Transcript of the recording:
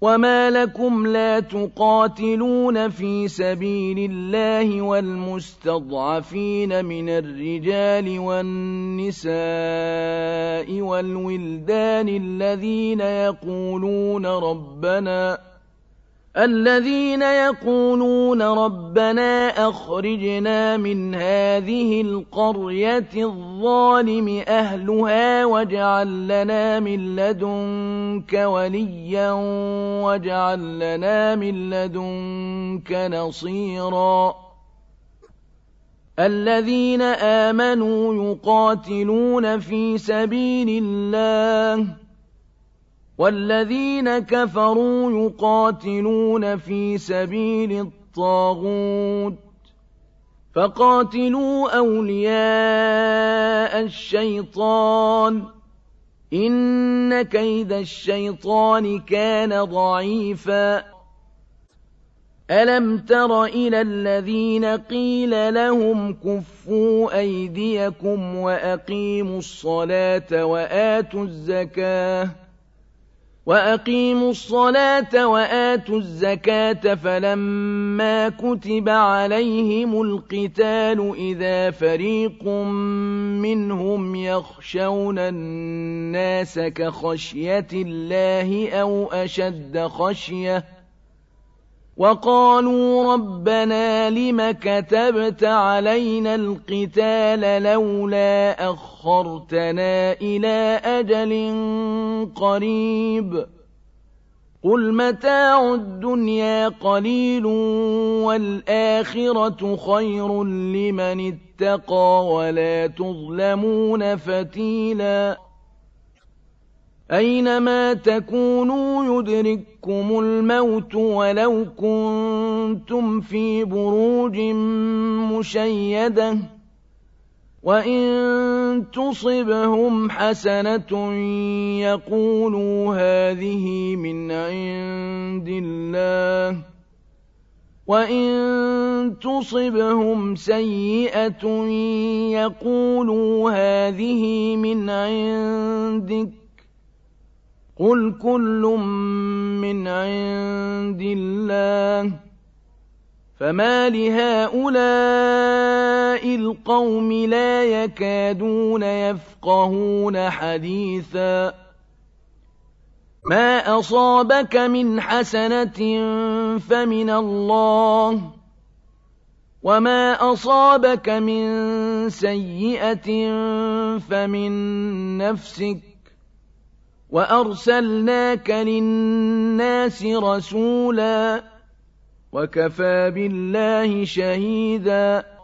وما لكم لا تقاتلون في سبيل الله والمستضعفين من الرجال والنساء والولدان الذين يقولون ربنا أخرجنا من هذه القرية الظالم أهلها واجعل لنا من لدنك وليا واجعل لنا من لدنك نصيرا الذين آمنوا يقاتلون في سبيل الله والذين كفروا يقاتلون في سبيل الطاغوت فقاتلوا أولياء الشيطان إن كيد الشيطان كان ضعيفا ألم تر إلى الذين قيل لهم كفوا أيديكم وأقيموا الصلاة وآتوا الزكاة فلما كتب عليهم القتال إذا فريق منهم يخشون الناس كخشية الله أو أشد خشية وقالوا ربنا لم كتبت علينا القتال لولا أخرتنا إلى أجل قريب قل متاع الدنيا قليل والآخرة خير لمن اتقى ولا تظلمون فتيلا أينما تكونوا يدرككم الموت ولو كنتم في بروج مشيدة وإن تصبهم حسنة يقولوا هذه من عند الله وإن تصبهم سيئة يقولوا هذه من عندك قل كل من عند الله فما لهؤلاء القوم لا يكادون يفقهون حديثا ما أصابك من حسنة فمن الله وما أصابك من سيئة فمن نفسك وأرسلناك للناس رسولا وكفى بالله شهيدا